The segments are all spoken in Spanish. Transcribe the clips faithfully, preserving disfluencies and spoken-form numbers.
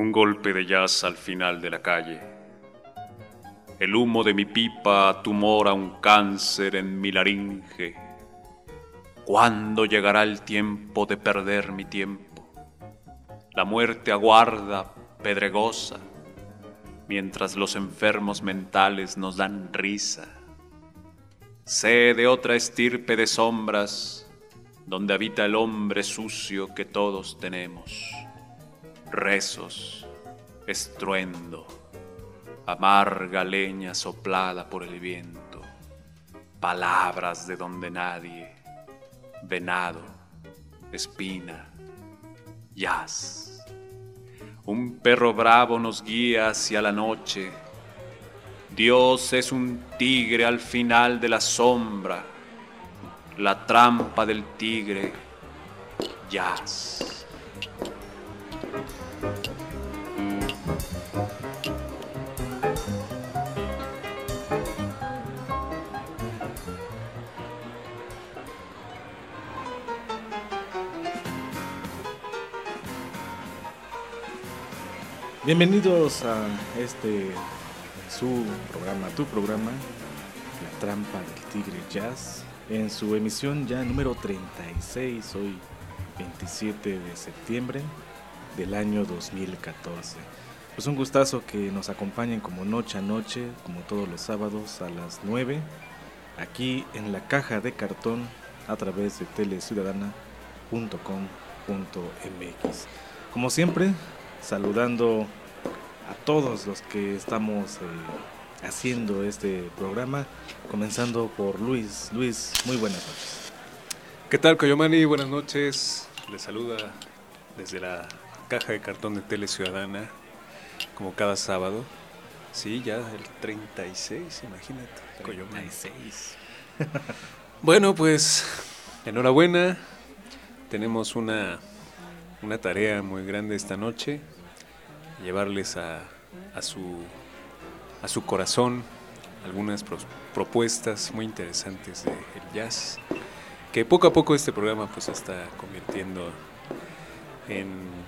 Un golpe de jazz al final de la calle. El humo de mi pipa tumora un cáncer en mi laringe. ¿Cuándo llegará el tiempo de perder mi tiempo? La muerte aguarda, pedregosa, mientras los enfermos mentales nos dan risa. Sé de otra estirpe de sombras, donde habita el hombre sucio que todos tenemos. Rezos, estruendo, amarga leña soplada por el viento, palabras de donde nadie, venado, espina, jazz. Un perro bravo nos guía hacia la noche. Dios es un tigre al final de la sombra, la trampa del tigre, jazz. Bienvenidos a este su programa, tu programa, La Trampa del Tigre Jazz, en su emisión ya número treinta y seis, hoy veintisiete de septiembre del año dos mil catorce. Pues un gustazo que nos acompañen como noche a noche, como todos los sábados a las nueve, aquí en la caja de cartón a través de tele ciudadana punto com punto m x. Como siempre, saludando a todos los que estamos eh, haciendo este programa, comenzando por Luis. Luis, muy buenas noches. ¿Qué tal, Coyomani? Buenas noches. Les saluda desde la caja de cartón de Tele Ciudadana, como cada sábado. Sí, ya el treinta y seis, imagínate. treinta y seis. Bueno, pues, enhorabuena. Tenemos una, una tarea muy grande esta noche. Llevarles a, a, su, a su corazón algunas pro, propuestas muy interesantes del jazz, que poco a poco este programa pues se está convirtiendo en,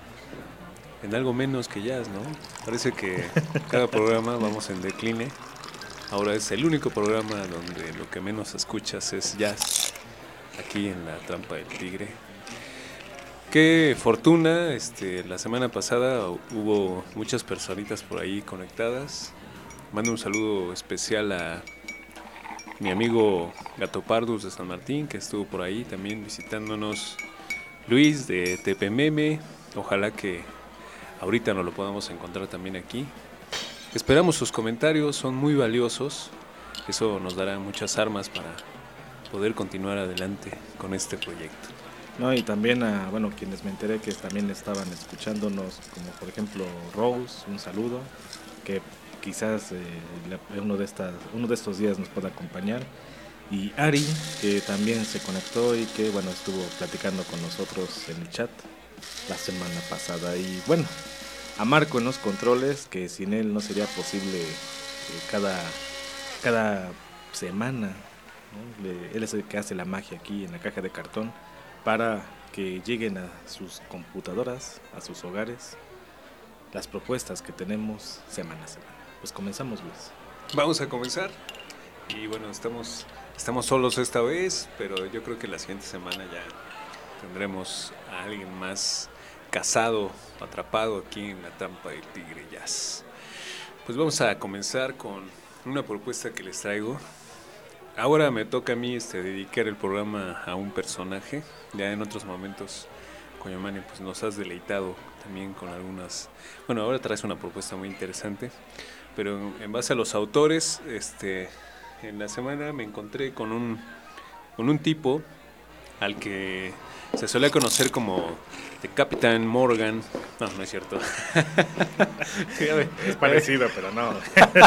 en algo menos que jazz, ¿no? Parece que cada programa vamos en decline. Ahora es el único programa donde lo que menos escuchas es jazz, aquí en La Trampa del Tigre. Qué fortuna, este, la semana pasada hubo muchas personitas por ahí conectadas. Mando un saludo especial a mi amigo Gato Pardus de San Martín, que estuvo por ahí también visitándonos. Luis de Tepememe, ojalá que ahorita nos lo podamos encontrar también aquí. Esperamos sus comentarios, son muy valiosos. Eso nos dará muchas armas para poder continuar adelante con este proyecto. No, y también a, bueno, quienes me enteré que también estaban escuchándonos, como por ejemplo Rose, un saludo, que quizás eh, uno, de estas, uno de estos días nos pueda acompañar, y Ari, que también se conectó y que, bueno, estuvo platicando con nosotros en el chat la semana pasada. Y bueno, a Marco en los controles, que sin él no sería posible eh, cada, cada semana, ¿no? Le, él es el que hace la magia aquí en la caja de cartón, para que lleguen a sus computadoras, a sus hogares, las propuestas que tenemos semana a semana. Pues comenzamos, Luis. Vamos a comenzar. Y bueno, estamos, estamos solos esta vez, pero yo creo que la siguiente semana ya tendremos a alguien más casado, atrapado aquí en La Trampa del Tigre Jazz. Pues vamos a comenzar con una propuesta que les traigo. Ahora me toca a mí este, dedicar el programa a un personaje. Ya en otros momentos, Coyomani, pues nos has deleitado también con algunas... Bueno, ahora traes una propuesta muy interesante, pero en, en base a los autores, este, en la semana me encontré con un, con un tipo al que se suele conocer como The Captain Morgan. No, no es cierto. Es parecido, pero no.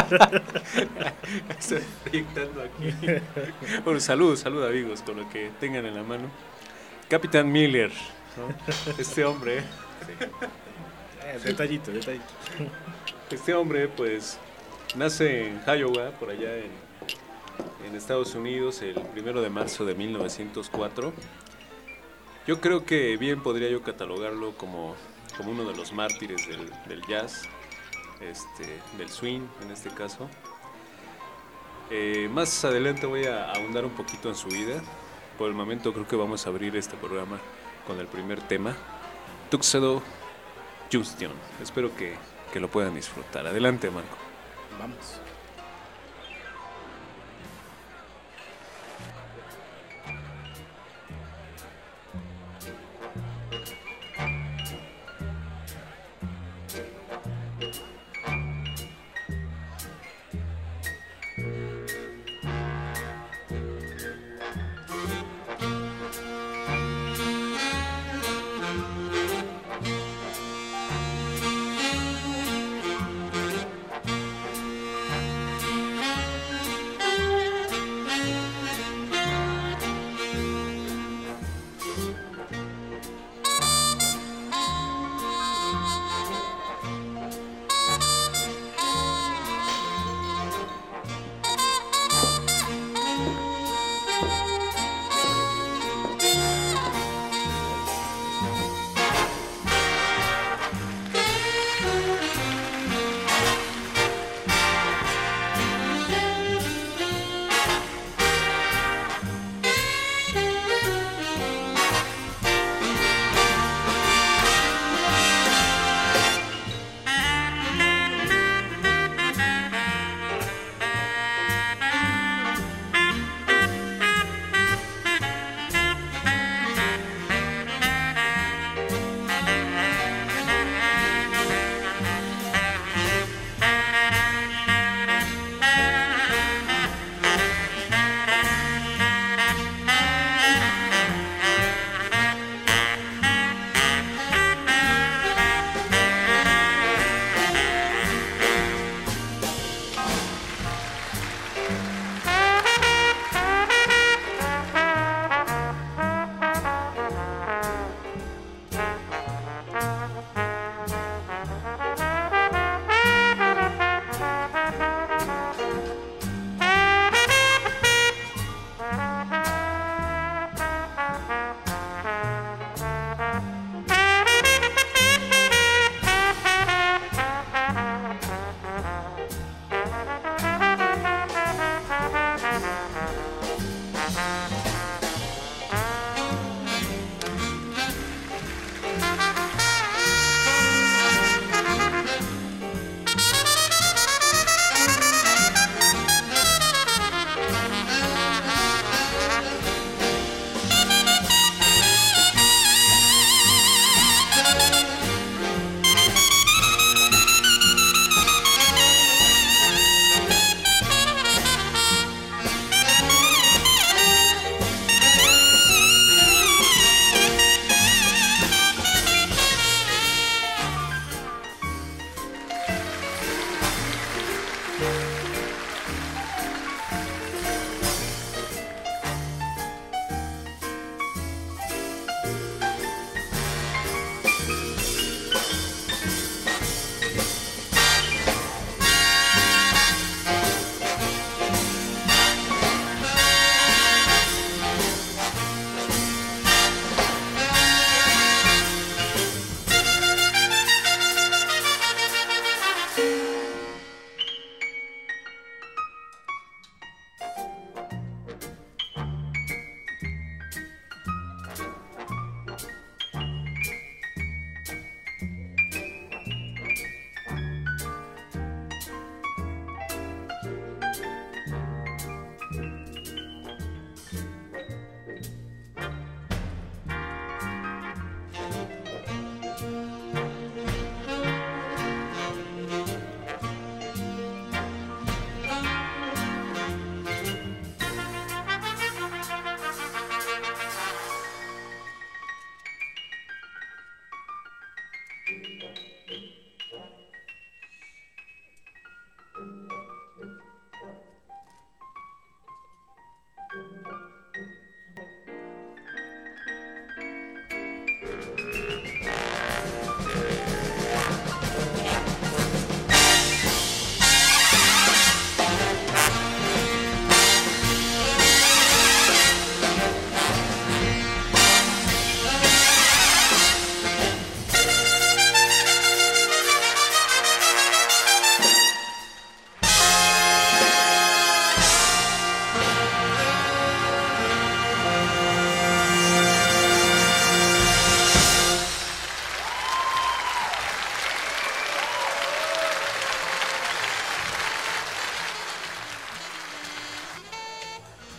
Estoy proyectando aquí. Bueno, salud, salud amigos, con lo que tengan en la mano. Capitán Miller, ¿no? Este hombre. Sí. Eh, detallito, detallito. Este hombre, pues, nace en Iowa, por allá en, en Estados Unidos, el primero de marzo de mil novecientos cuatro. Yo creo que bien podría yo catalogarlo como como uno de los mártires del, del jazz, este, del swing en este caso. Eh, más adelante voy a ahondar un poquito en su vida. Por el momento creo que vamos a abrir este programa con el primer tema, Tuxedo Junction. Espero que, que lo puedan disfrutar. Adelante, Marco. Vamos.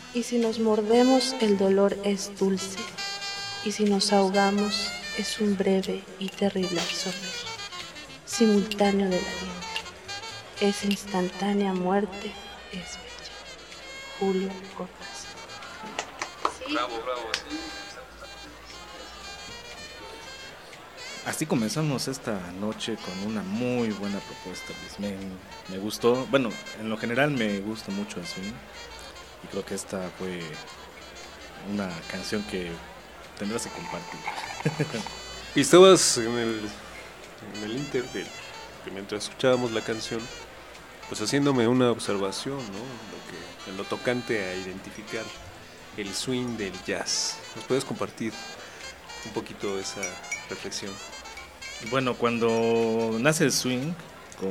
Y si nos mordemos, el dolor es dulce, y si nos ahogamos, es un breve y terrible absorber, simultáneo del aliento. Esa instantánea muerte es bella. Julio Cortázar. ¿Sí? Bravo, bravo. Así comenzamos esta noche con una muy buena propuesta, Luis. Me, me gustó, bueno, en lo general me gusta mucho el swing y creo que esta fue una canción que tendrás que compartir. Y estabas en el, en el inter de, que mientras escuchábamos la canción, pues haciéndome una observación, ¿no? Lo que, en lo tocante a identificar el swing del jazz. ¿Nos puedes compartir un poquito esa reflexión? Bueno, cuando nace el swing con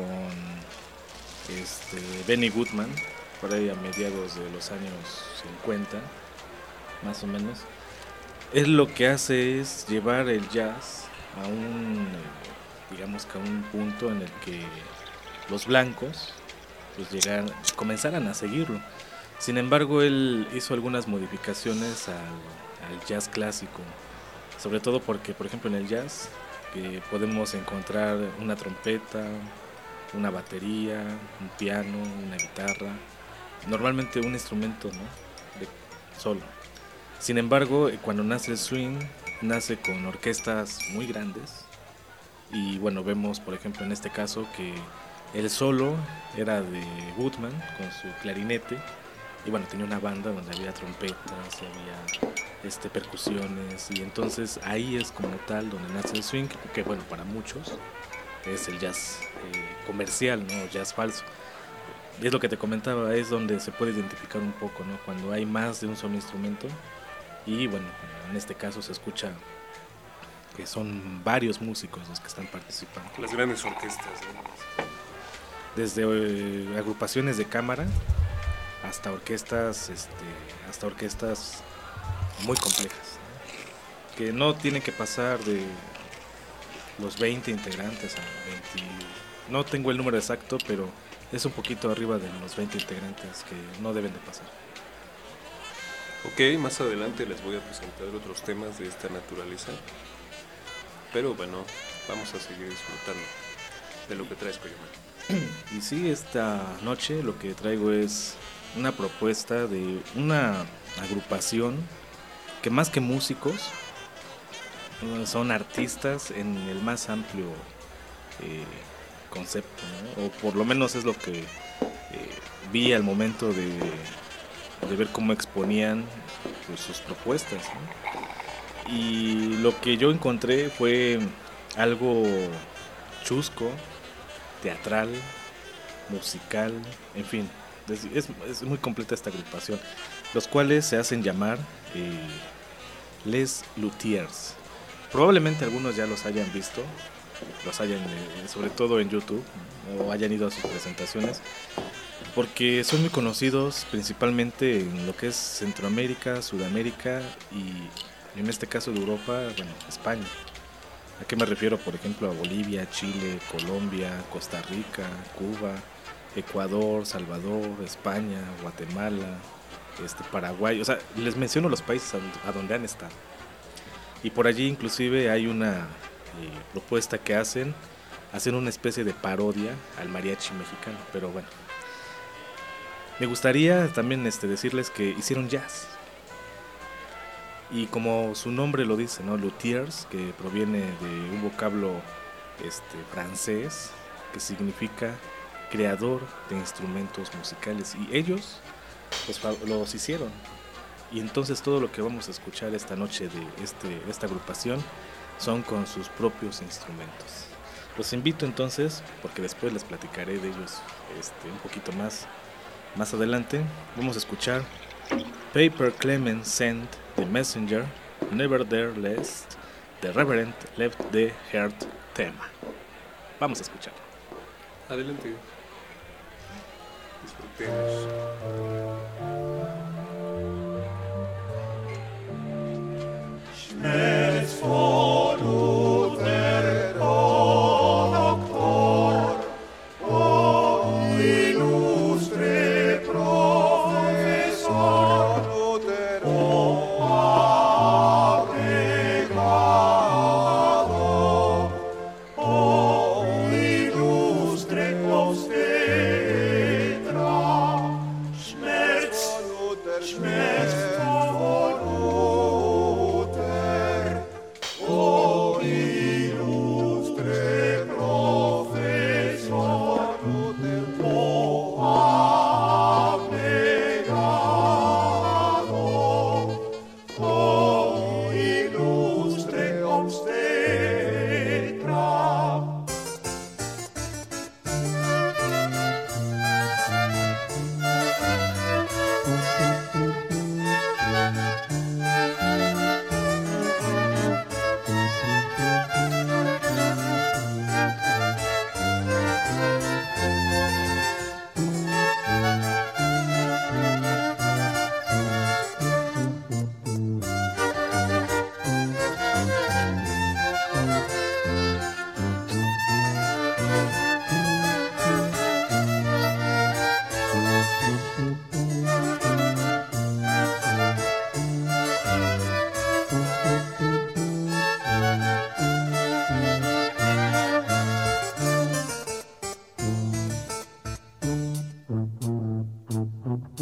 este Benny Goodman, por ahí a mediados de los años cincuenta, más o menos, él lo que hace es llevar el jazz a un, digamos que a un punto en el que los blancos pues llegaran, comenzaran a seguirlo. Sin embargo, él hizo algunas modificaciones al, al jazz clásico, sobre todo porque, por ejemplo, en el jazz que podemos encontrar una trompeta, una batería, un piano, una guitarra, normalmente un instrumento, ¿no? de solo. Sin embargo, cuando nace el swing, nace con orquestas muy grandes y bueno, vemos por ejemplo en este caso que el solo era de Goodman con su clarinete y bueno, tenía una banda donde había trompetas, había este, percusiones y entonces ahí es como tal donde nace el swing, que bueno, para muchos es el jazz eh, comercial, ¿no? Jazz falso. Es lo que te comentaba, es donde se puede identificar un poco, ¿no? Cuando hay más de un solo instrumento y bueno, en este caso se escucha que son varios músicos los que están participando. Las grandes orquestas, ¿no? Desde eh, agrupaciones de cámara hasta orquestas, este, hasta orquestas muy complejas, ¿no? Que no tienen que pasar de los veinte integrantes a veinte, no tengo el número exacto, pero es un poquito arriba de los veinte integrantes que no deben de pasar. Ok, más adelante les voy a presentar otros temas de esta naturaleza, pero bueno, vamos a seguir disfrutando de lo que traes, Coyoman. Y sí, esta noche lo que traigo es una propuesta de una agrupación que más que músicos son artistas en el más amplio eh, concepto, ¿no? O por lo menos es lo que eh, vi al momento de, de ver cómo exponían pues, sus propuestas, ¿no? Y lo que yo encontré fue algo chusco, teatral, musical, en fin, es, es, es muy completa esta agrupación, los cuales se hacen llamar eh, Les Luthiers. Probablemente algunos ya los hayan visto, los hayan, eh, sobre todo en YouTube, o hayan ido a sus presentaciones, porque son muy conocidos principalmente en lo que es Centroamérica, Sudamérica y en este caso de Europa, bueno, España. ¿A qué me refiero? Por ejemplo, a Bolivia, Chile, Colombia, Costa Rica, Cuba, Ecuador, Salvador, España, Guatemala, este, Paraguay. O sea, les menciono los países a, a donde han estado. Y por allí inclusive hay una eh, propuesta que hacen, hacen una especie de parodia al mariachi mexicano. Pero bueno, me gustaría también este, decirles que hicieron jazz. Y como su nombre lo dice, ¿no? Luthiers, que proviene de un vocablo este, francés que significa creador de instrumentos musicales. Y ellos pues, los hicieron. Y entonces todo lo que vamos a escuchar esta noche de este, esta agrupación son con sus propios instrumentos. Los invito entonces, porque después les platicaré de ellos este, un poquito más, más adelante. Vamos a escuchar Paper Clement Sent the Messenger, Nevertheless, The Reverend Left the Heart tema. Vamos a escuchar. Adelante. Disfrutemos. Schnelles vor Luther, o Doctor, o illustre Professor,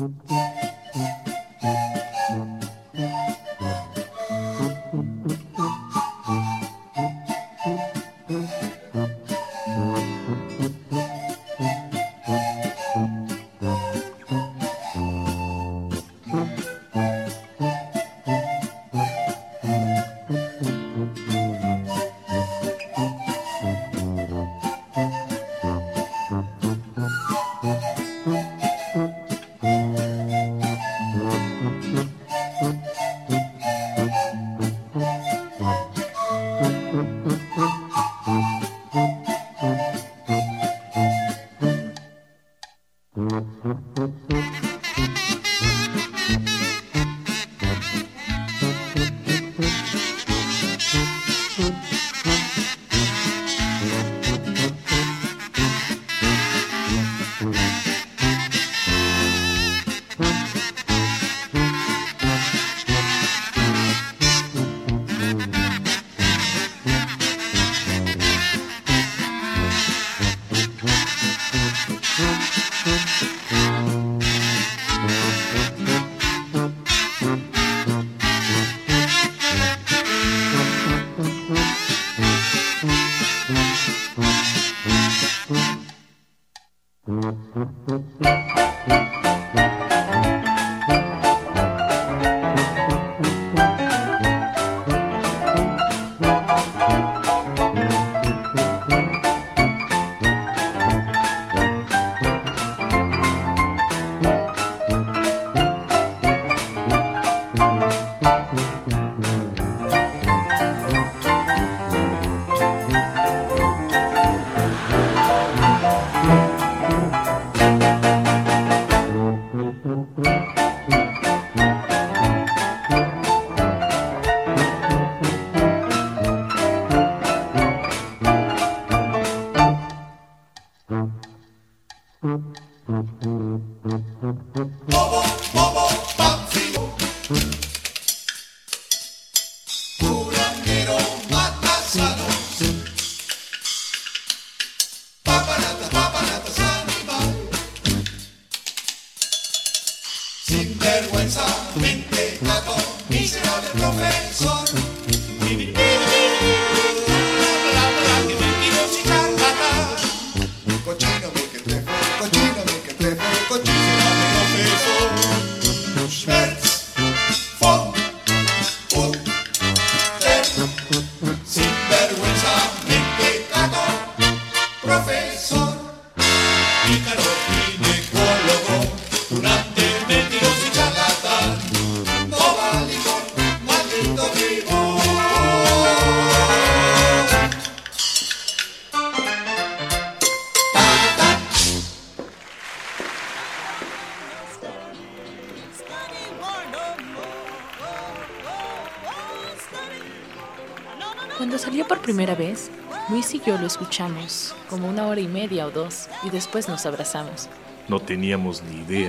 Cuando salió por primera vez, Luis y yo lo escuchamos como una hora y media o dos y después nos abrazamos. No teníamos ni idea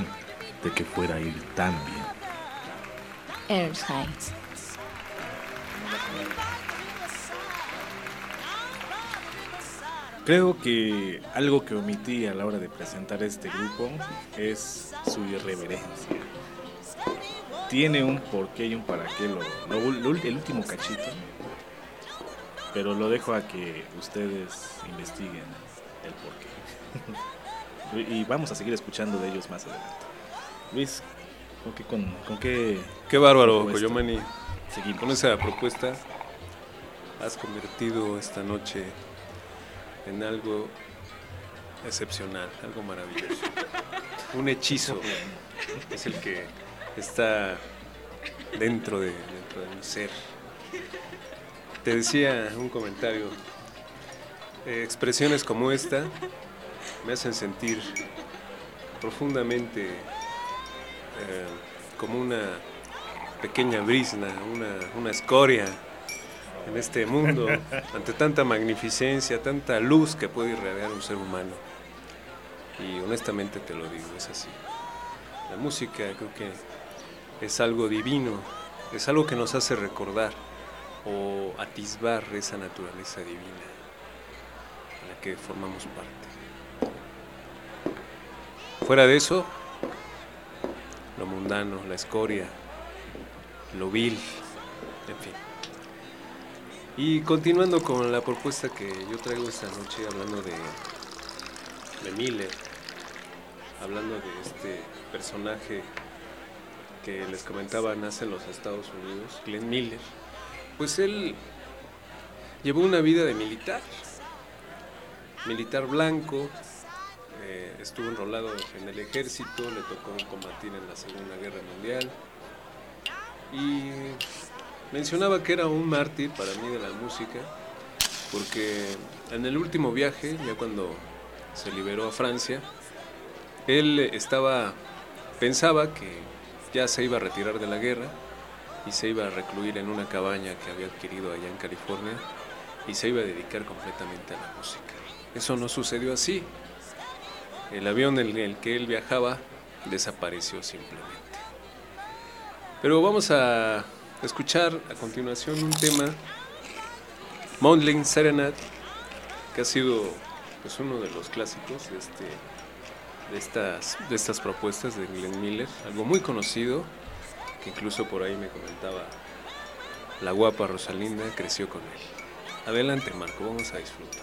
de que fuera a ir tan bien. Ernst Heinz. Creo que algo que omití a la hora de presentar este grupo es su irreverencia. Tiene un porqué y un para qué, lo, lo, lo, el último cachito, pero lo dejo a que ustedes investiguen el porqué. Y vamos a seguir escuchando de ellos más adelante. Luis, ¿con qué? Con, con qué, qué bárbaro, Coyomani. Seguimos. Con esa propuesta has convertido esta noche en algo excepcional, algo maravilloso. Un hechizo es el que está dentro de, dentro de mi ser. Te decía un comentario, eh, expresiones como esta me hacen sentir profundamente eh, como una pequeña brisna, una, una escoria en este mundo, ante tanta magnificencia, tanta luz que puede irradiar un ser humano. Y honestamente te lo digo, es así. La música creo que es algo divino, es algo que nos hace recordar o atisbar esa naturaleza divina en la que formamos parte. Fuera de eso, lo mundano, la escoria, lo vil, en fin. Y continuando con la propuesta que yo traigo esta noche, hablando de, de Miller, hablando de este personaje que les comentaba, nace en los Estados Unidos, Glenn Miller, pues él llevó una vida de militar, militar blanco, eh, estuvo enrolado en el ejército, le tocó combatir en la Segunda Guerra Mundial y mencionaba que era un mártir para mí de la música, porque en el último viaje, ya cuando se liberó a Francia, él estaba, pensaba que ya se iba a retirar de la guerra y se iba a recluir en una cabaña que había adquirido allá en California y se iba a dedicar completamente a la música. Eso no sucedió así. El avión en el que él viajaba desapareció simplemente. Pero vamos a escuchar a continuación un tema, Moonlight Serenade, que ha sido pues, uno de los clásicos de, este, de, estas, de estas propuestas de Glenn Miller, algo muy conocido, que incluso por ahí me comentaba la guapa Rosalinda, creció con él. Adelante, Marco, vamos a disfrutar.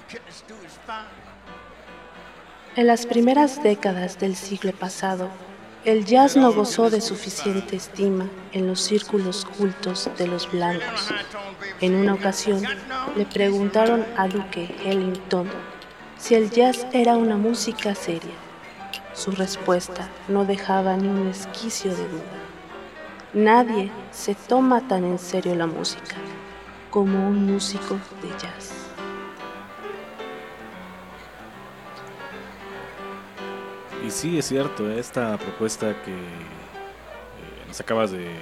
En las primeras décadas del siglo pasado, El jazz no gozó de suficiente estima en los círculos cultos de los blancos. En una ocasión le preguntaron a Duke Ellington si el jazz era una música seria. Su respuesta no dejaba ni un esquicio de duda. Nadie se toma tan en serio la música como un músico de jazz. Y sí, es cierto, esta propuesta que eh, nos acabas de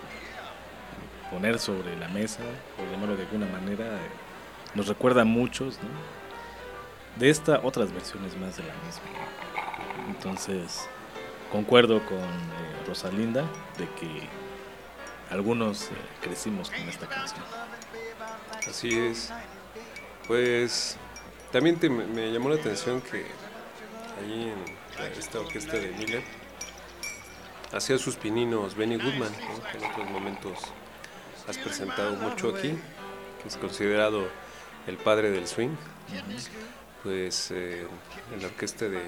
poner sobre la mesa, por llamarlo de alguna manera, eh, nos recuerda a muchos, ¿no? De esta, otras versiones más de la misma. Entonces, concuerdo con eh, Rosalinda de que algunos eh, crecimos con esta canción. Así es. Pues también te, me llamó la atención que allí en esta orquesta de Miller hacía sus pininos Benny Goodman, ¿no? Que en otros momentos has presentado mucho aquí, que es considerado el padre del swing. Pues eh, en la orquesta de,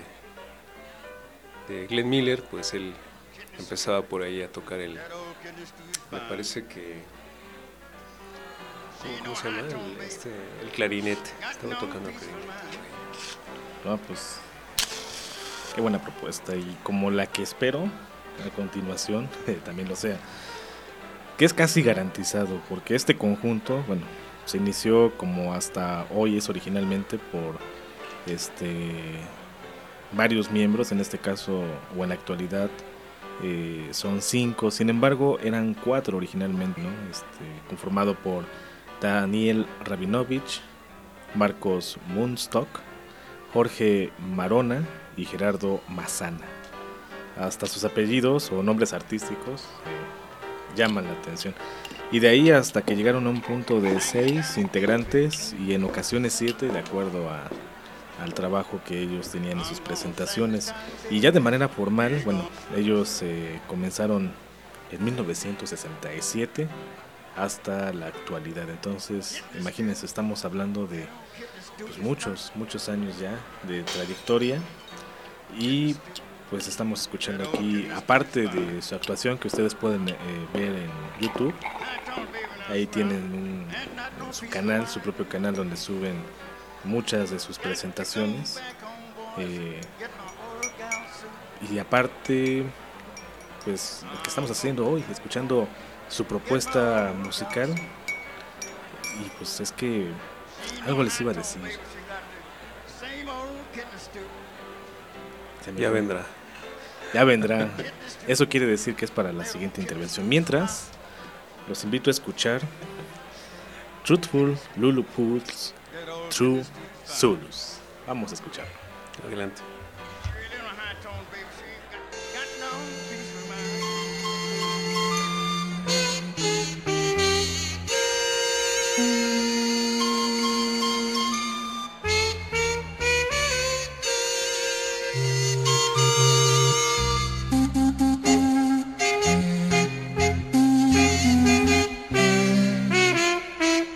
de Glenn Miller, pues él empezaba por ahí a tocar el, me parece que, ¿cómo, cómo se llama? El, este, el clarinete, estaba tocando el clarinete. Ah, pues qué buena propuesta, y como la que espero a continuación eh, también lo sea, que es casi garantizado, porque este conjunto, bueno, se inició como hasta hoy es originalmente por este varios miembros, en este caso o en la actualidad eh, son cinco, sin embargo eran cuatro originalmente, ¿no? Este, conformado por Daniel Rabinovich, Marcos Munstock, Jorge Marona y Gerardo Massana. Hasta sus apellidos o nombres artísticos eh, llaman la atención. Y de ahí hasta que llegaron a un punto de seis integrantes y en ocasiones siete, de acuerdo a, al trabajo que ellos tenían en sus presentaciones. Y ya de manera formal, bueno, ellos eh, comenzaron en mil novecientos sesenta y siete hasta la actualidad. Entonces, imagínense, estamos hablando de pues, muchos, muchos años ya de trayectoria. Y pues estamos escuchando aquí, aparte de su actuación que ustedes pueden eh, ver en YouTube, ahí tienen un, su canal, su propio canal donde suben muchas de sus presentaciones, eh, y aparte pues lo que estamos haciendo hoy, escuchando su propuesta musical, y pues es que algo les iba a decir. Ya vendrá. Ya vendrá. Eso quiere decir que es para la siguiente intervención. Mientras, los invito a escuchar Truthful Lulupu's True Zulus. Vamos a escuchar. Adelante.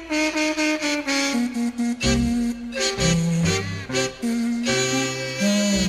Thank you.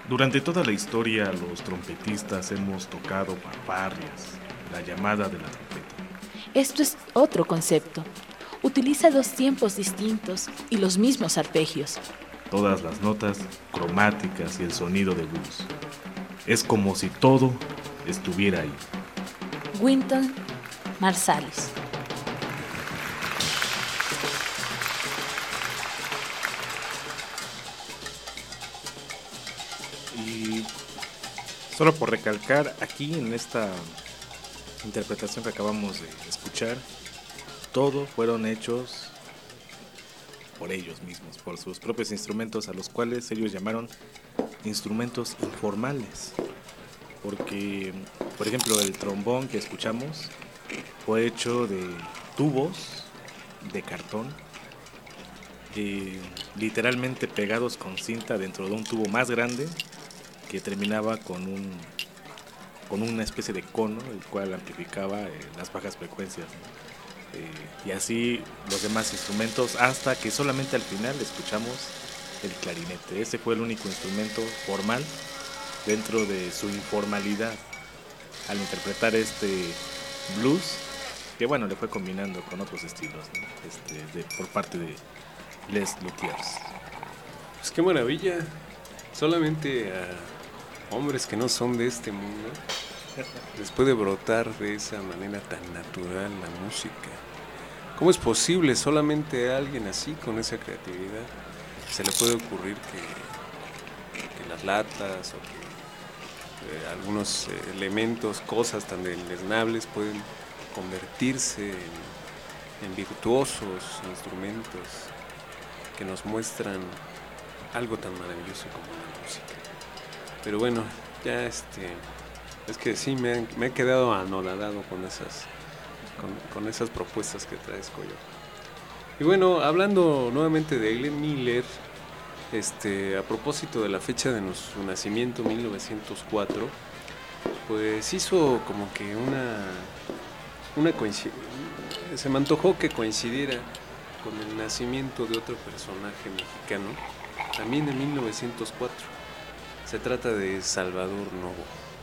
Durante toda la historia, los trompetistas hemos tocado fanfarrias, la llamada de la trompeta. Esto es otro concepto. Utiliza dos tiempos distintos y los mismos arpegios. Todas las notas cromáticas y el sonido de blues. Es como si todo estuviera ahí. Wynton Marsalis. Y solo por recalcar, aquí en esta interpretación que acabamos de escuchar, todo fueron hechos por ellos mismos, por sus propios instrumentos, a los cuales ellos llamaron instrumentos informales. Porque, por ejemplo, el trombón que escuchamos fue hecho de tubos de cartón, eh, literalmente pegados con cinta dentro de un tubo más grande que terminaba con un con una especie de cono, el cual amplificaba eh, las bajas frecuencias, ¿no? eh, y así los demás instrumentos, hasta que solamente al final escuchamos el clarinete. Ese fue el único instrumento formal dentro de su informalidad al interpretar este blues, que bueno, le fue combinando con otros estilos, ¿no? este, de, por parte de Les Luthiers. Pues qué maravilla. Solamente a hombres que no son de este mundo les puede brotar de esa manera tan natural la música. ¿Cómo es posible? Solamente a alguien así, con esa creatividad, se le puede ocurrir que, que las latas o que eh, algunos eh, elementos, cosas tan deleznables pueden convertirse en, en virtuosos instrumentos que nos muestran algo tan maravilloso como la música. Pero bueno, ya este, es que sí me, han, me he quedado anonadado con esas, con, con esas propuestas que traes, Coyo. Y bueno, hablando nuevamente de Glenn Miller, este, a propósito de la fecha de su nacimiento, mil novecientos cuatro, pues hizo como que una, una coincidencia, se me antojó que coincidiera con el nacimiento de otro personaje mexicano, también en mil novecientos cuatro. Se trata de Salvador Novo.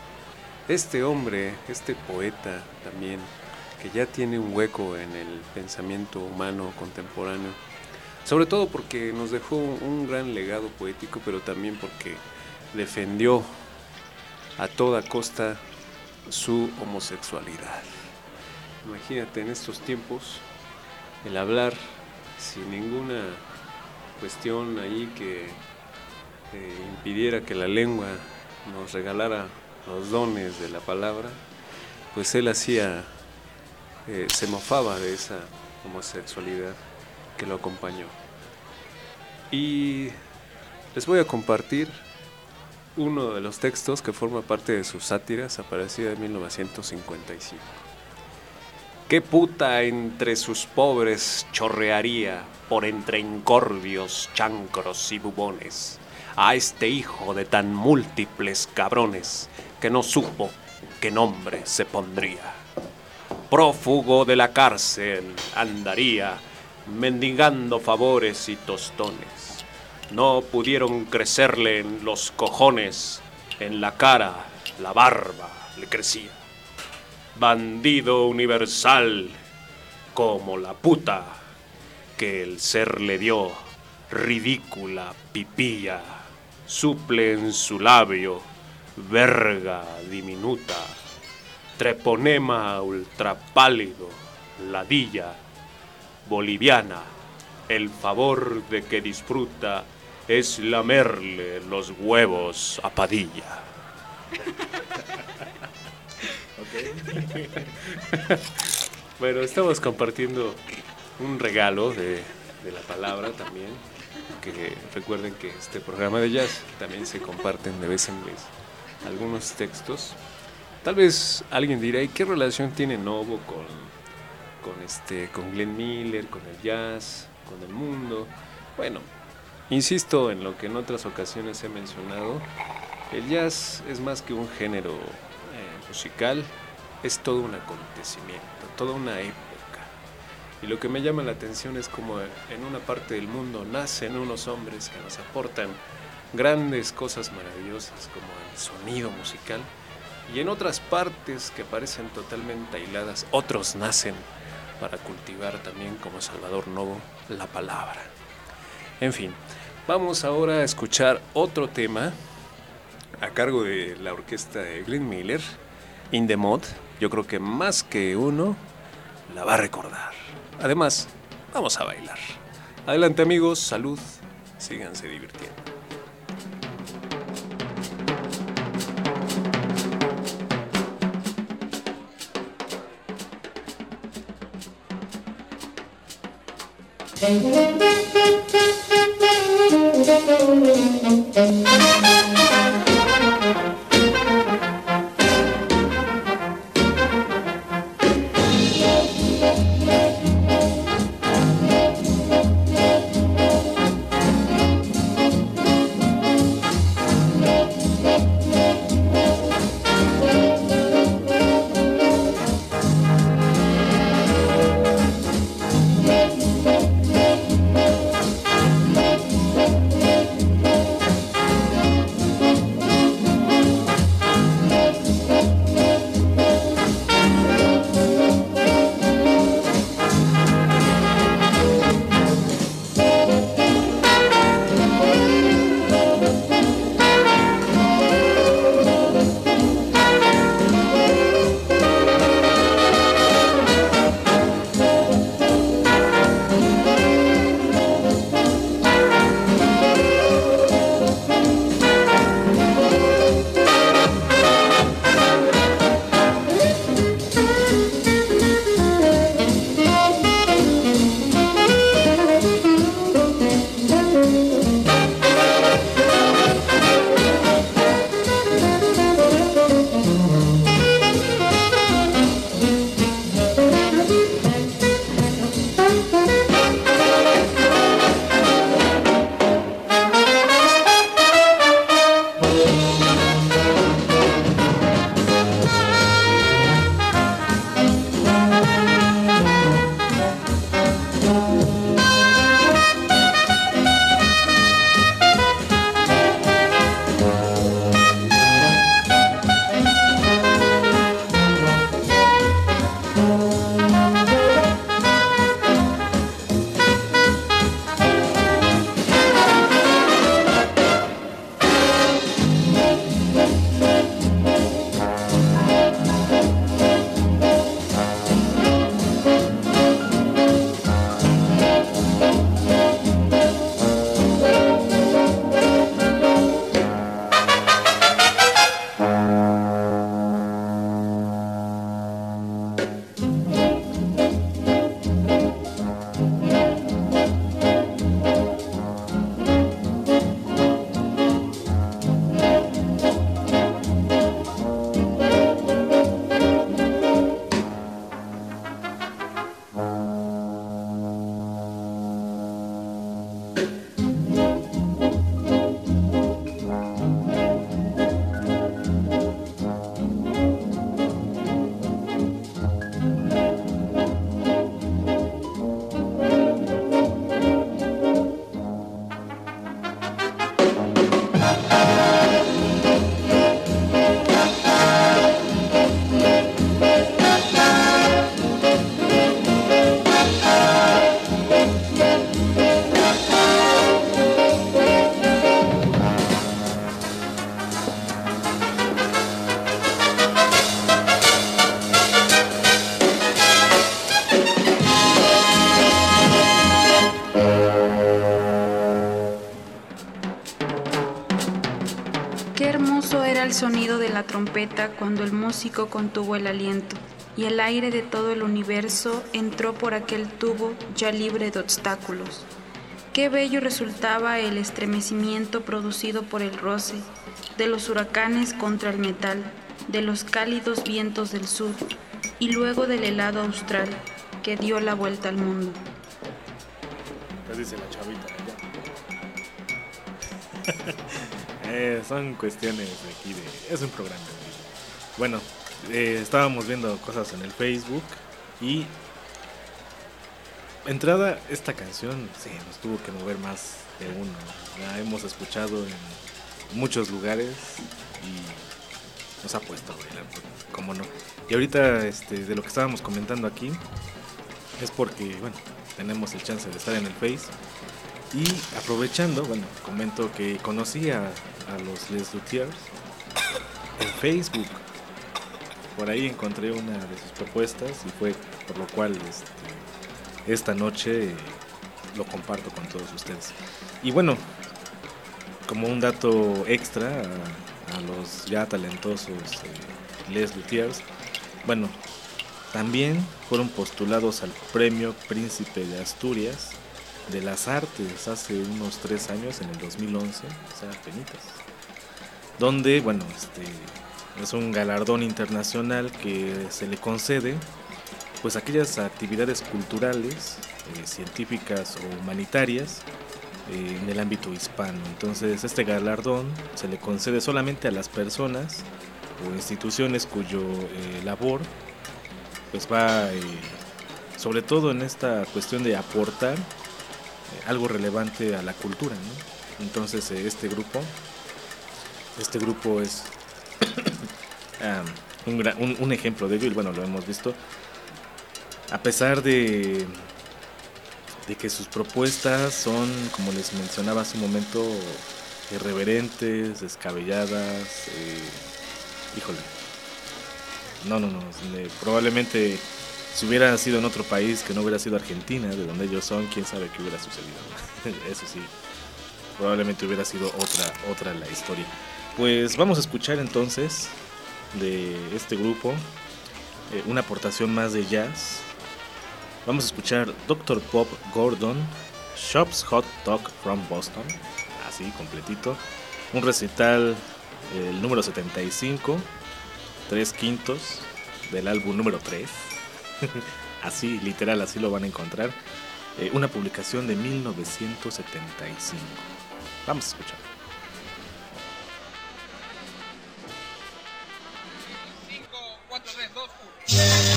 Este hombre, este poeta también, que ya tiene un hueco en el pensamiento humano contemporáneo, sobre todo porque nos dejó un gran legado poético, pero también porque defendió a toda costa su homosexualidad. Imagínate en estos tiempos el hablar sin ninguna cuestión ahí que eh, impidiera que la lengua nos regalara los dones de la palabra, pues él hacía, eh, se mofaba de esa homosexualidad que lo acompañó. Y les voy a compartir uno de los textos que forma parte de sus sátiras, aparecida en mil novecientos cincuenta y cinco. ¿Qué puta entre sus pobres chorrearía por entre incordios, chancros y bubones a este hijo de tan múltiples cabrones que no supo qué nombre se pondría? Prófugo de la cárcel andaría mendigando favores y tostones. No pudieron crecerle en los cojones, en la cara la barba le crecía. Bandido universal como la puta que el ser le dio, ridícula pipilla, suple en su labio, verga diminuta, treponema ultrapálido, ladilla, boliviana, el favor de que disfruta es lamerle los huevos a Padilla. Bueno, estamos compartiendo un regalo de, de la palabra también, que recuerden que este programa de jazz también se comparten de vez en vez algunos textos. Tal vez alguien dirá, ¿y qué relación tiene Novo con, con, este, con Glenn Miller, con el jazz, con el mundo? Bueno, insisto en lo que en otras ocasiones he mencionado, el jazz es más que un género eh, musical, es todo un acontecimiento, toda una época. Y lo que me llama la atención es como en una parte del mundo nacen unos hombres que nos aportan grandes cosas maravillosas como el sonido musical, y en otras partes que parecen totalmente aisladas, otros nacen para cultivar también, como Salvador Novo, la palabra. En fin, vamos ahora a escuchar otro tema a cargo de la orquesta de Glenn Miller, In the Mud. Yo creo que más que uno la va a recordar. Además, vamos a bailar. Adelante, amigos, salud, síganse divirtiendo. el sonido de la trompeta cuando el músico contuvo el aliento, y el aire de todo el universo entró por aquel tubo ya libre de obstáculos. Qué bello resultaba el estremecimiento producido por el roce de los huracanes contra el metal, de los cálidos vientos del sur y luego del helado austral que dio la vuelta al mundo. ¿Qué dice la chavita? eh, son cuestiones de aquí, de, es un programa. Bueno, eh, estábamos viendo cosas en el Facebook y entrada esta canción sí, nos tuvo que mover más de uno. La hemos escuchado en muchos lugares y nos ha puesto a bailar, cómo no. Y ahorita este, de lo que estábamos comentando aquí es porque, bueno, tenemos el chance de estar en el Face y aprovechando, bueno, comento que conocí a, a los Les Luthiers en Facebook. Por ahí encontré una de sus propuestas y fue por lo cual este, esta noche eh, lo comparto con todos ustedes. Y bueno, como un dato extra a, a los ya talentosos eh, Les Luthiers, bueno, también fueron postulados al Premio Príncipe de Asturias de las Artes hace unos tres años, en el dos mil once, o sea, penitas, donde, bueno, este es un galardón internacional que se le concede pues aquellas actividades culturales, eh, científicas o humanitarias eh, en el ámbito hispano. Entonces este galardón se le concede solamente a las personas o instituciones cuyo eh, labor pues va eh, sobre todo en esta cuestión de aportar eh, algo relevante a la cultura, ¿no? Entonces eh, este grupo este grupo es um, un, gran, un, un ejemplo de ello, y bueno, lo hemos visto, a pesar de de que sus propuestas son, como les mencionaba hace un momento, irreverentes, descabelladas, eh, híjole, no, no, no, eh, probablemente si hubiera sido en otro país que no hubiera sido Argentina, de donde ellos son, quién sabe qué hubiera sucedido. Eso sí, probablemente hubiera sido otra, otra la historia. Pues vamos a escuchar entonces de este grupo eh, una aportación más de jazz. Vamos a escuchar doctor Bob Gordon, Shops Hot Dog from Boston, así completito, un recital, eh, el número setenta y cinco, tres quintos del álbum número tres, así literal, así lo van a encontrar, eh, una publicación de mil novecientos setenta y cinco. Vamos a escuchar. cinco, cuatro, tres, dos, uno.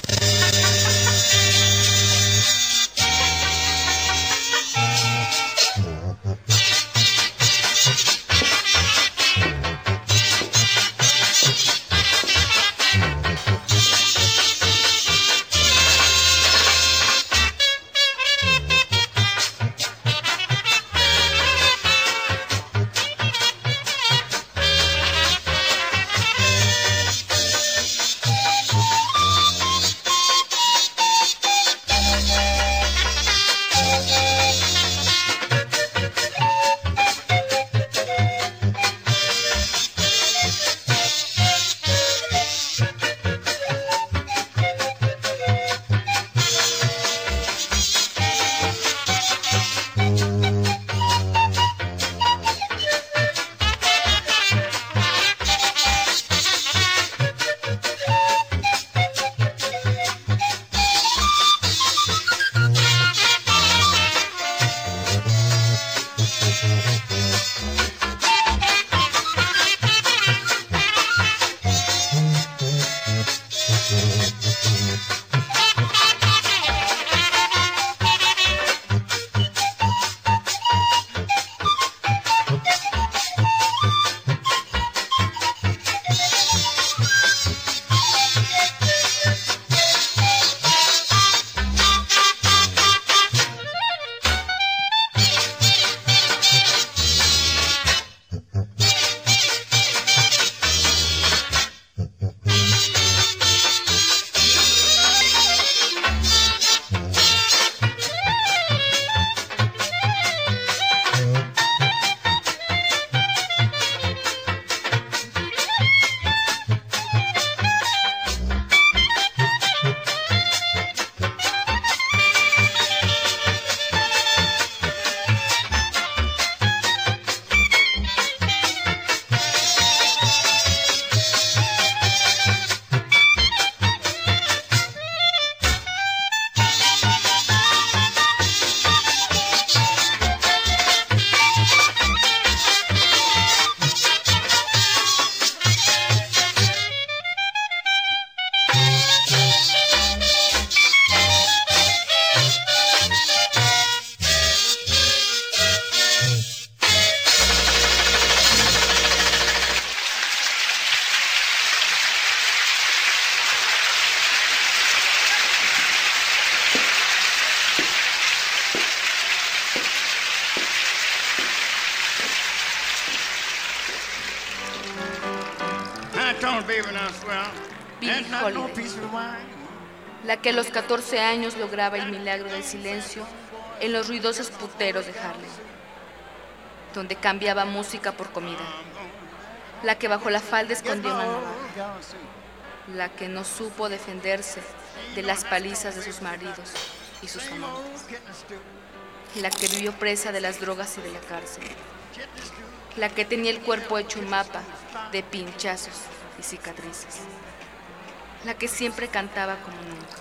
Billie Holiday, la que a los catorce años lograba el milagro del silencio en los ruidosos puteros de Harlem, donde cambiaba música por comida, la que bajo la falda escondía una navaja, la que no supo defenderse de las palizas de sus maridos y sus amantes, la que vivió presa de las drogas y de la cárcel, la que tenía el cuerpo hecho un mapa de pinchazos y cicatrices, la que siempre cantaba como nunca.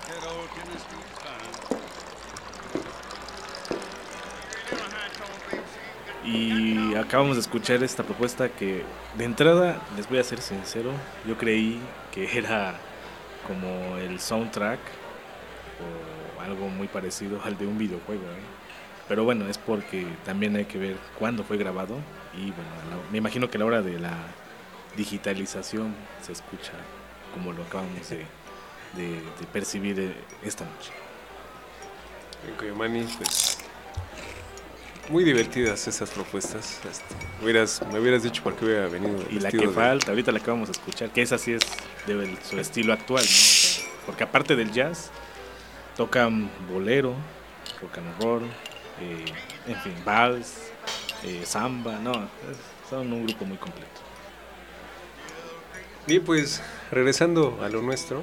Y acabamos de escuchar esta propuesta que, de entrada, les voy a ser sincero, yo creí que era como el soundtrack o algo muy parecido al de un videojuego, ¿eh? Pero bueno, es porque también hay que ver cuándo fue grabado y bueno, la, me imagino que a la hora de la digitalización se escucha como lo acabamos de, de, de percibir esta noche. En Cuyamani, pues muy divertidas esas propuestas. Este, hubieras, me hubieras dicho por qué hubiera venido. Y la que de... falta, ahorita la que vamos a escuchar, que esa sí es de su estilo actual, ¿no? O sea, porque aparte del jazz, tocan bolero, rock and roll, eh, en fin, vals, eh, samba, no, es, son un grupo muy completo. Bien, pues regresando a lo nuestro.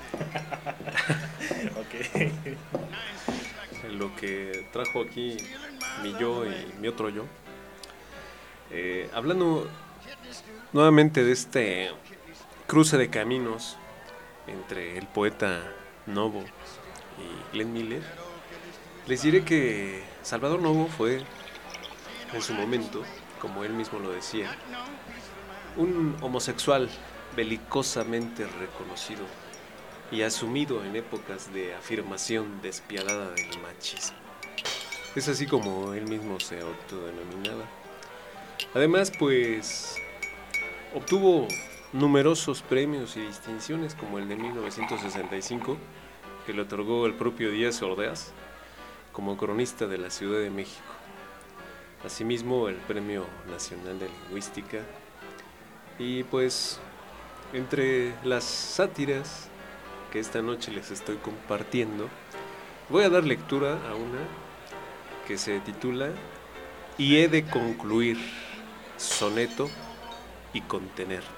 Ok. Lo que trajo aquí mi yo y mi otro yo. Eh, hablando nuevamente de este cruce de caminos entre el poeta Novo y Glenn Miller, les diré que Salvador Novo fue, en su momento, como él mismo lo decía, un homosexual belicosamente reconocido y asumido en épocas de afirmación despiadada del machismo. Es así como él mismo se autodenominaba. Además, pues, obtuvo numerosos premios y distinciones, como el de mil novecientos sesenta y cinco, que le otorgó el propio Díaz Ordaz, como cronista de la Ciudad de México. Asimismo, el Premio Nacional de Lingüística. Y pues, entre las sátiras que esta noche les estoy compartiendo, voy a dar lectura a una que se titula Y he de concluir, soneto y contenerte.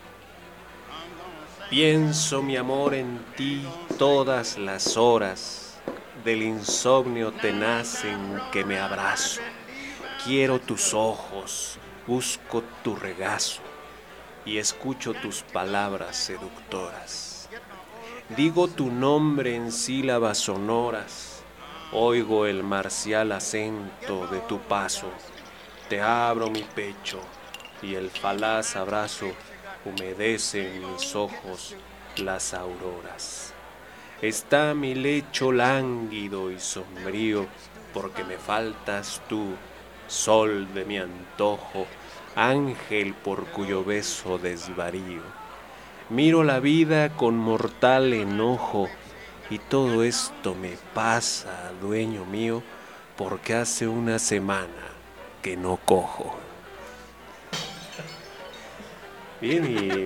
Pienso, mi amor, en ti todas las horas del insomnio tenaz en que me abrazo. Quiero tus ojos, busco tu regazo y escucho tus palabras seductoras. Digo tu nombre en sílabas sonoras, oigo el marcial acento de tu paso. Te abro mi pecho y el falaz abrazo humedece en mis ojos las auroras. Está mi lecho lánguido y sombrío, porque me faltas tú, sol de mi antojo, ángel por cuyo beso desvarío. Miro la vida con mortal enojo, y todo esto me pasa, dueño mío, porque hace una semana que no cojo. Bien, y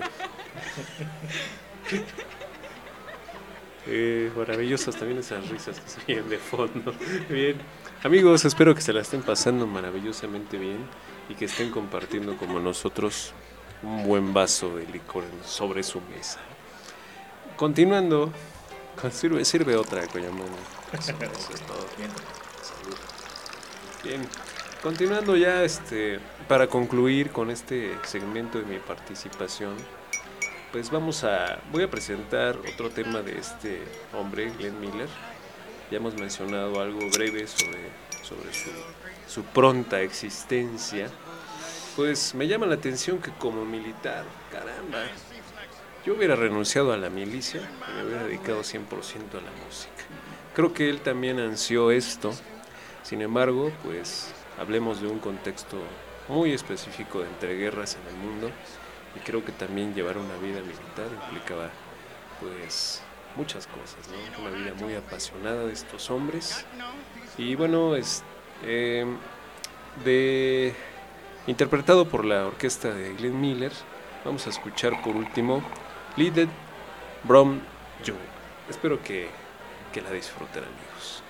eh, maravillosas también esas risas que se oyen de fondo. Bien, amigos, espero que se la estén pasando maravillosamente bien y que estén compartiendo como nosotros un buen vaso de licor sobre su mesa. Continuando, sirve, sirve otra de Cuyamani. Eso, eso es todo. Bien. Salud. Bien. Continuando ya, este, para concluir con este segmento de mi participación, pues vamos a, voy a presentar otro tema de este hombre, Glenn Miller. Ya hemos mencionado algo breve sobre, sobre su, su pronta existencia. Pues me llama la atención que como militar, caramba, yo hubiera renunciado a la milicia y me hubiera dedicado cien por ciento a la música. Creo que él también ansió esto, sin embargo, pues hablemos de un contexto muy específico de entreguerras en el mundo y creo que también llevar una vida militar implicaba pues muchas cosas, ¿no? Una vida muy apasionada de estos hombres y bueno, es eh, de interpretado por la orquesta de Glenn Miller, vamos a escuchar por último Leaded From You. Espero que, que la disfruten, amigos.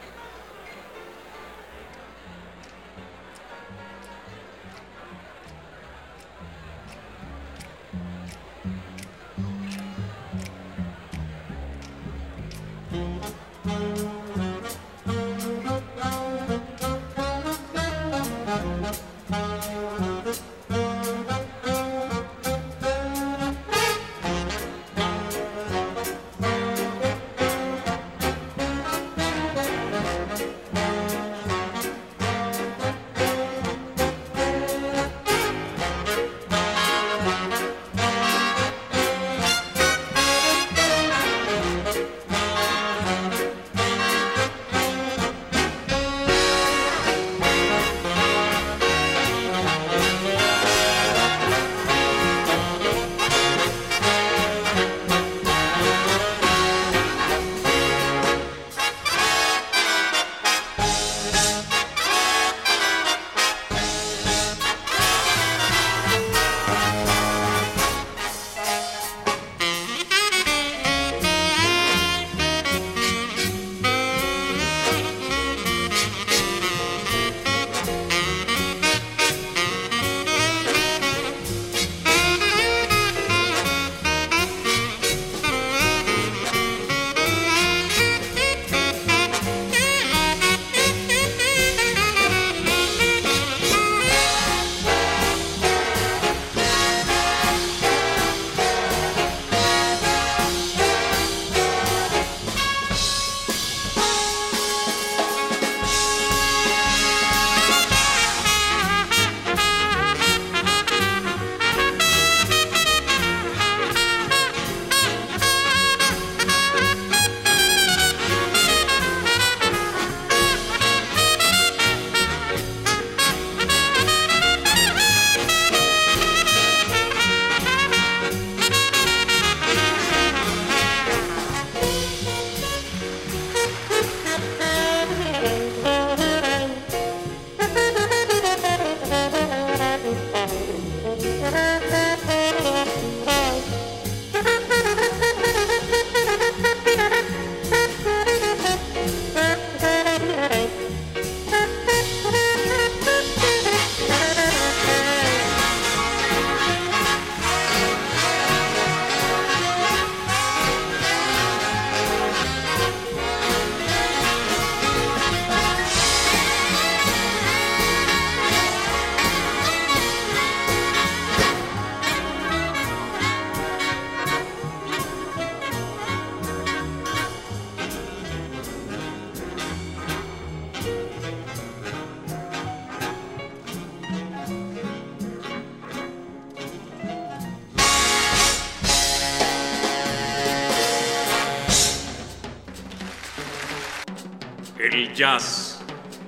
El jazz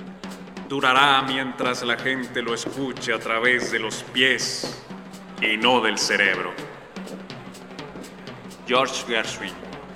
durará mientras la gente lo escuche a través de los pies y no del cerebro. George Gershwin.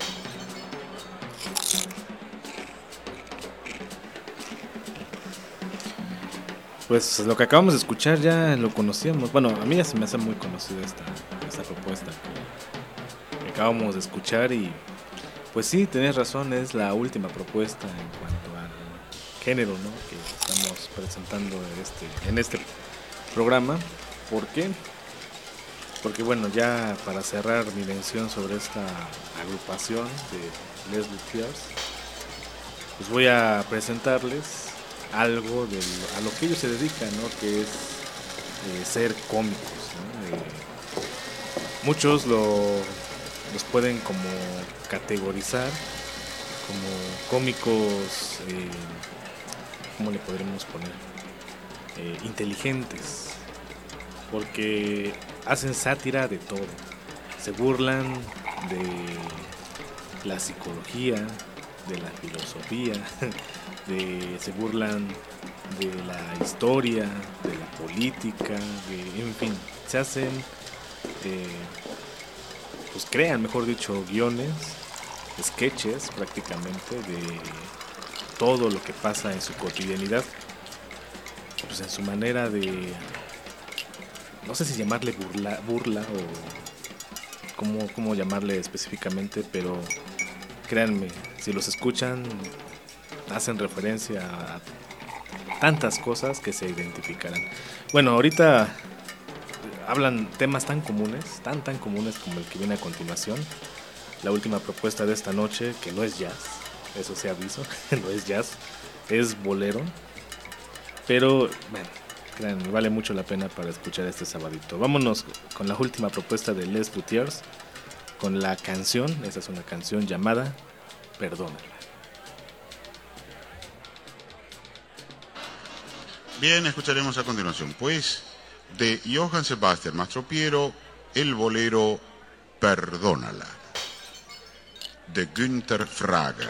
Pues lo que acabamos de escuchar ya lo conocíamos. Bueno, a mí ya se me hace muy conocida esta, esta propuesta que, que acabamos de escuchar y pues sí, tenés razón, es la última propuesta en cuanto al género, ¿no?, que estamos presentando este, en este programa. ¿Por qué? Porque bueno, ya para cerrar mi mención sobre esta agrupación de Leslie Pierce, pues voy a presentarles algo de lo, a lo que ellos se dedican, ¿no?, que es eh, ser cómicos, ¿no? Eh, muchos lo, los pueden como categorizar como cómicos, eh, ¿cómo le podremos poner? Eh, inteligentes, porque hacen sátira de todo, se burlan de la psicología, de la filosofía, de, se burlan de la historia, de la política, de, en fin, se hacen, eh, pues crean, mejor dicho, guiones, sketches prácticamente de todo lo que pasa en su cotidianidad, pues en su manera de no sé si llamarle burla, burla o cómo, cómo llamarle específicamente, pero créanme, si los escuchan, hacen referencia a tantas cosas que se identificarán. Bueno, ahorita hablan temas tan comunes, tan tan comunes como el que viene a continuación. La última propuesta de esta noche, que no es jazz, eso se aviso, no es jazz, es bolero. Pero, bueno, créanme, vale mucho la pena para escuchar este sabadito. Vámonos con la última propuesta de Les Luthiers, con la canción, esa es una canción llamada Perdónala. Bien, escucharemos a continuación, pues, de Johann Sebastian Mastropiero, el bolero Perdónala, de Günther Frager.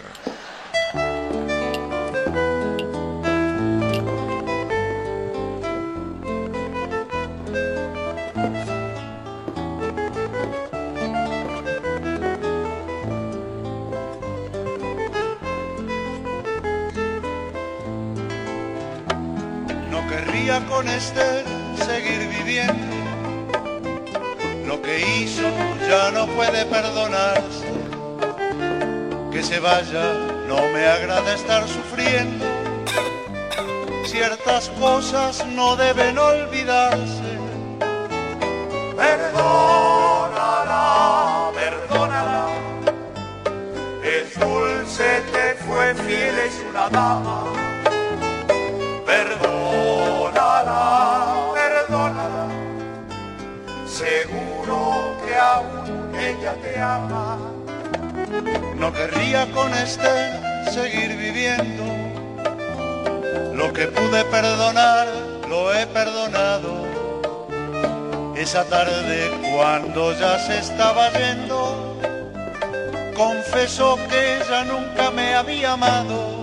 Con Esther seguir viviendo, lo que hizo ya no puede perdonarse. Que se vaya, no me agrada estar sufriendo. Ciertas cosas no deben olvidarse. Perdónala, perdónala. Es dulce, te fue fiel, es una dama. Perdónala, perdónala, seguro que aún ella te ama. No querría con Esther seguir viviendo. Lo que pude perdonar, lo he perdonado. Esa tarde cuando ya se estaba yendo, confesó que ella nunca me había amado.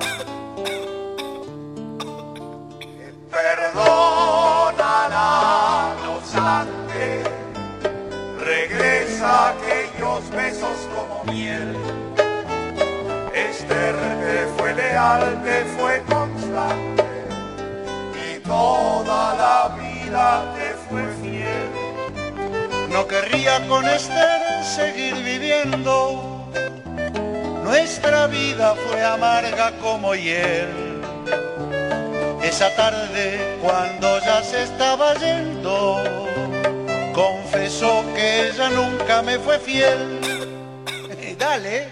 Perdónala, no obstante, regresa aquellos besos como miel. Esther te fue leal, te fue constante, y toda la vida te fue fiel. No querría con Esther seguir viviendo, nuestra vida fue amarga como hiel. Esa tarde, cuando ya se estaba yendo, confesó que ella nunca me fue fiel. Dale.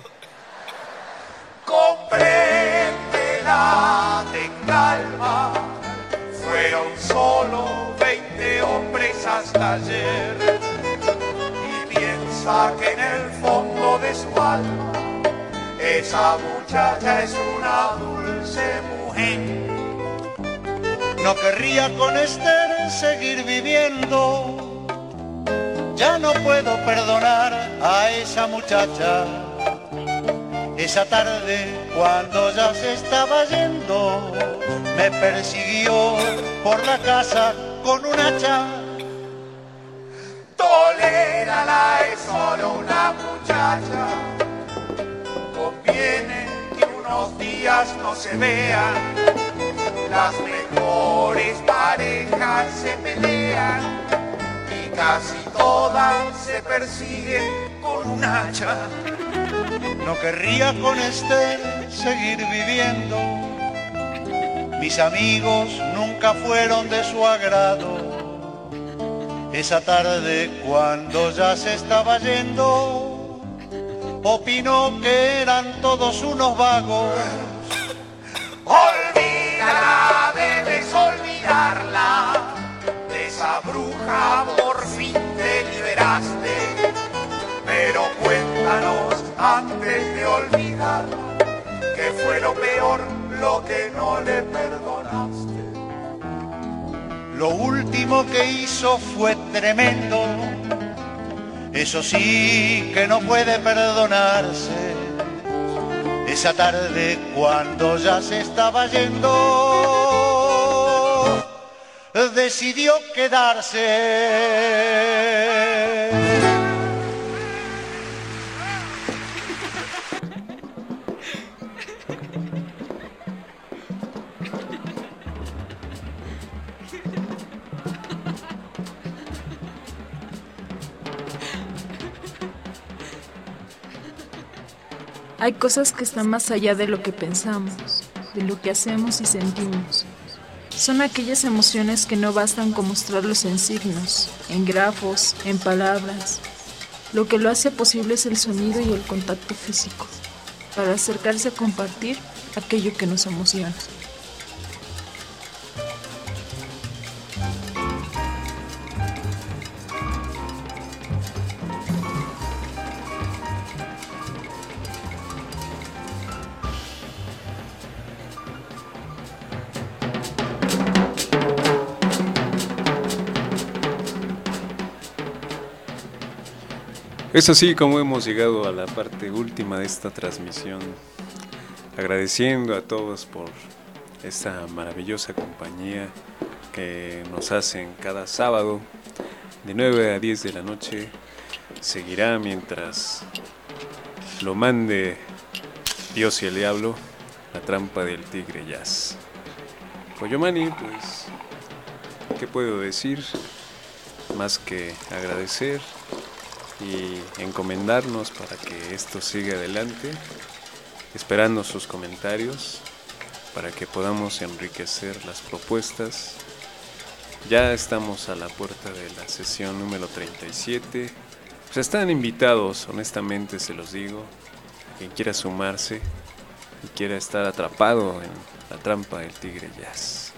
Compréndela, ten calma. Fueron solo veinte hombres hasta ayer. Y piensa que en el fondo de su alma, esa muchacha es una dulce mujer. No querría con Esther seguir viviendo. Ya no puedo perdonar a esa muchacha. Esa tarde cuando ya se estaba yendo, me persiguió por la casa con un hacha. Tolérala, es solo una muchacha. Conviene que unos días no se vean. Las mejores parejas se pelean y casi todas se persiguen con un hacha. No querría con Esther seguir viviendo. Mis amigos nunca fueron de su agrado. Esa tarde cuando ya se estaba yendo, opinó que eran todos unos vagos. Olvídala, debes olvidarla. De esa bruja por fin te liberaste. Pero cuéntanos antes de olvidarla, ¿qué fue lo peor, lo que no le perdonaste? Lo último que hizo fue tremendo. Eso sí que no puede perdonarse. Esa tarde cuando ya se estaba yendo, decidió quedarse. Hay cosas que están más allá de lo que pensamos, de lo que hacemos y sentimos. Son aquellas emociones que no bastan con mostrarlos en signos, en grafos, en palabras. Lo que lo hace posible es el sonido y el contacto físico, para acercarse a compartir aquello que nos emociona. Es así como hemos llegado a la parte última de esta transmisión, agradeciendo a todos por esta maravillosa compañía que nos hacen cada sábado de nueve a diez de la noche. Seguirá mientras lo mande Dios y el diablo, la trampa del tigre jazz. Coyomani, pues, ¿qué puedo decir? Más que agradecer y encomendarnos para que esto siga adelante, esperando sus comentarios para que podamos enriquecer las propuestas. Ya estamos a la puerta de la sesión número treinta y siete. Pues están invitados, honestamente se los digo, quien quiera sumarse y quiera estar atrapado en la trampa del tigre jazz.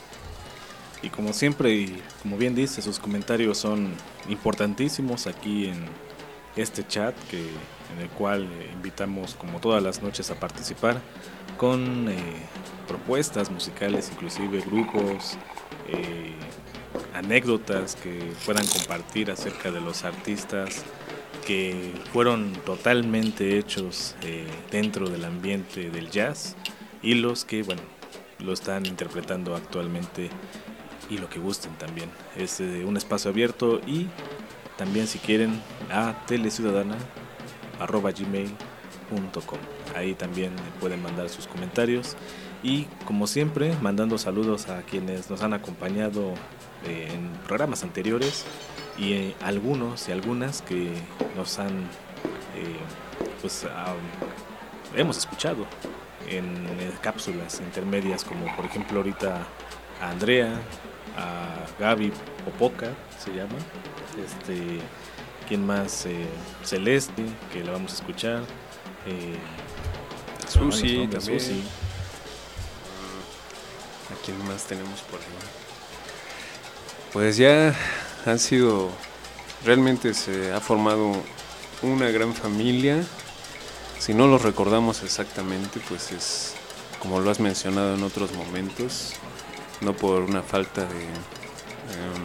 Y como siempre, y como bien dice, sus comentarios son importantísimos aquí en este chat que, en el cual eh, invitamos como todas las noches a participar con eh, propuestas musicales, inclusive grupos, eh, anécdotas que puedan compartir acerca de los artistas que fueron totalmente hechos eh, dentro del ambiente del jazz y los que, bueno, lo están interpretando actualmente y lo que gusten también. Es eh, un espacio abierto y también si quieren a teleciudadana arroba gmail punto com. Ahí también pueden mandar sus comentarios y como siempre mandando saludos a quienes nos han acompañado eh, en programas anteriores y eh, algunos y algunas que nos han eh, pues ah, hemos escuchado en, en cápsulas intermedias, como por ejemplo ahorita a Andrea, a Gaby Popoca se llama, este, ¿quién más? Eh, Celeste, que la vamos a escuchar, eh, Susi no, también. Susi. ¿A quién más tenemos por ahí? Pues ya han sido, realmente se ha formado una gran familia. Si no los recordamos exactamente, pues es como lo has mencionado en otros momentos, no por una falta de eh,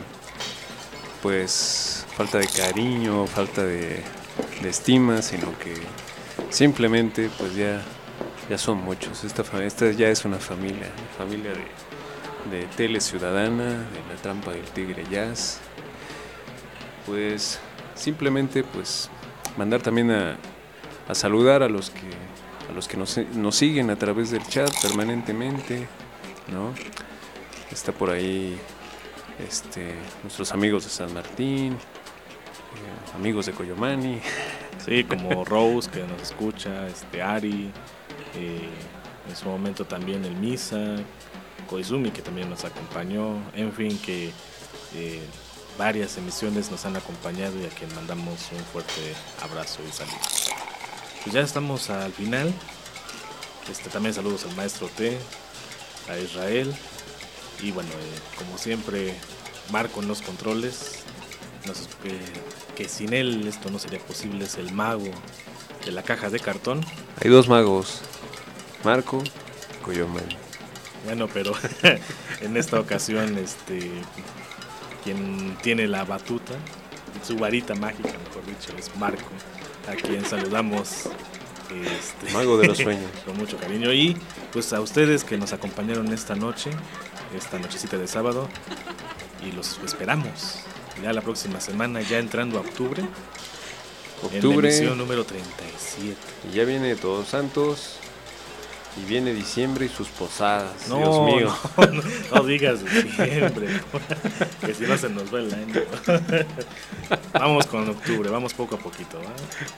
pues falta de cariño, falta de, de estima, sino que simplemente pues ya, ya son muchos. Esta, esta ya es una familia, una familia de, de Teleciudadana, de la trampa del tigre jazz. Pues simplemente pues mandar también a, a saludar a los que a los que nos, nos siguen a través del chat permanentemente, ¿no? Está por ahí este, nuestros amigos de San Martín, eh, amigos de Coyomani. Sí, como Rose, que nos escucha, este Ari, eh, en su momento también el Misa, Koizumi, que también nos acompañó, en fin, que eh, varias emisiones nos han acompañado y a quien mandamos un fuerte abrazo y saludos. Pues ya estamos al final. Este, también saludos al maestro T, a Israel. Y bueno, eh, como siempre, Marco en los controles, nos, eh, que sin él esto no sería posible, es el mago de la caja de cartón. Hay dos magos, Marco y Coyomani. Bueno, pero en esta ocasión, este, quien tiene la batuta, su varita mágica, mejor dicho, es Marco, a quien saludamos. Este, Mago de los sueños. Con mucho cariño. Y pues a ustedes que nos acompañaron esta noche, esta nochecita de sábado, y los esperamos ya la próxima semana, ya entrando a octubre, Octubre, en la emisión número treinta y siete. Y ya viene Todos Santos, y viene diciembre y sus posadas. No, Dios mío. No, no, no digas diciembre, que si no se nos va el año. Vamos con octubre, vamos poco a poquito, ¿va?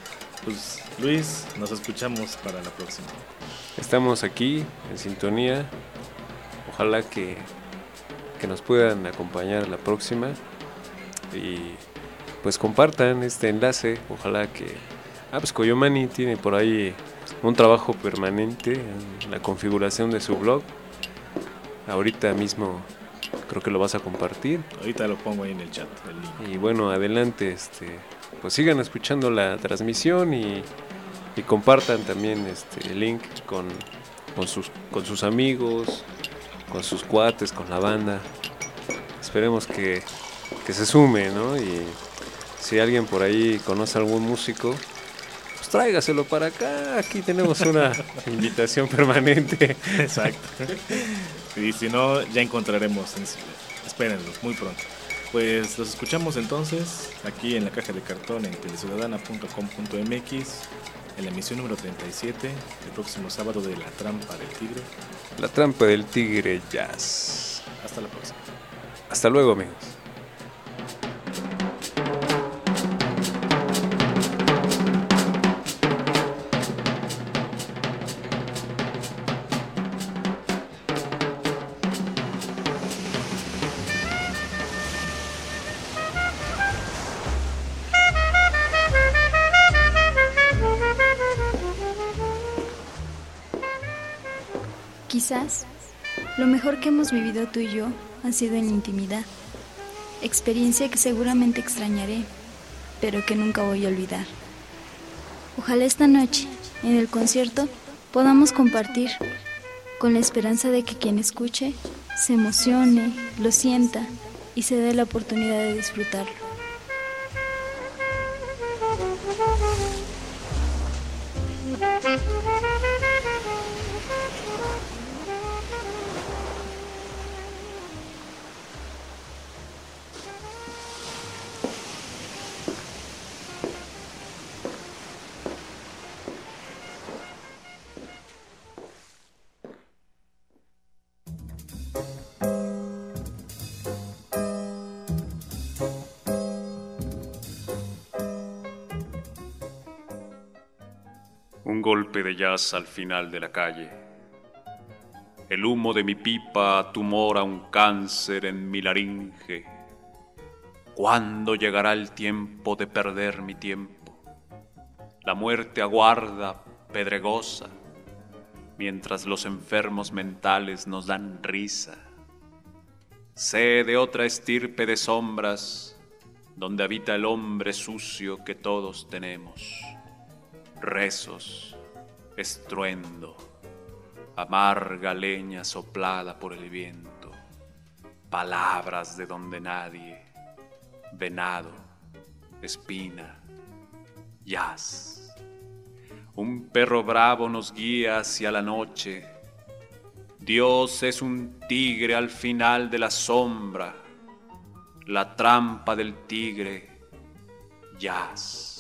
Pues Luis, nos escuchamos para la próxima. Estamos aquí en sintonía. Ojalá que, que nos puedan acompañar la próxima y pues compartan este enlace. Ojalá que... Ah, pues Coyomani tiene por ahí un trabajo permanente en la configuración de su blog. Ahorita mismo creo que lo vas a compartir. Ahorita lo pongo ahí en el chat, el link. Y bueno, adelante, este, pues sigan escuchando la transmisión y, y compartan también este el link con, con, sus, con sus amigos, con sus cuates, con la banda. Esperemos que, que se sume, ¿no? Y si alguien por ahí conoce a algún músico, pues tráigaselo para acá. Aquí tenemos una invitación permanente. Exacto. Y si no, ya encontraremos. Espérenlo, muy pronto. Pues los escuchamos entonces aquí en la caja de cartón en teleciudadana punto com punto m x en la emisión número treinta y siete, el próximo sábado de La Trampa del Tigre. La Trampa del Tigre Jazz. Hasta la próxima. Hasta luego, amigos. Quizás lo mejor que hemos vivido tú y yo ha sido en la intimidad, experiencia que seguramente extrañaré, pero que nunca voy a olvidar. Ojalá esta noche, en el concierto, podamos compartir, con la esperanza de que quien escuche se emocione, lo sienta y se dé la oportunidad de disfrutarlo. Un golpe de jazz al final de la calle. El humo de mi pipa tumora un cáncer en mi laringe. ¿Cuándo llegará el tiempo de perder mi tiempo? La muerte aguarda, pedregosa, mientras los enfermos mentales nos dan risa. Sé de otra estirpe de sombras, donde habita el hombre sucio que todos tenemos. Rezos, estruendo, amarga leña soplada por el viento, palabras de donde nadie, venado, espina, jazz. Un perro bravo nos guía hacia la noche. Dios es un tigre al final de la sombra, la trampa del tigre, jazz.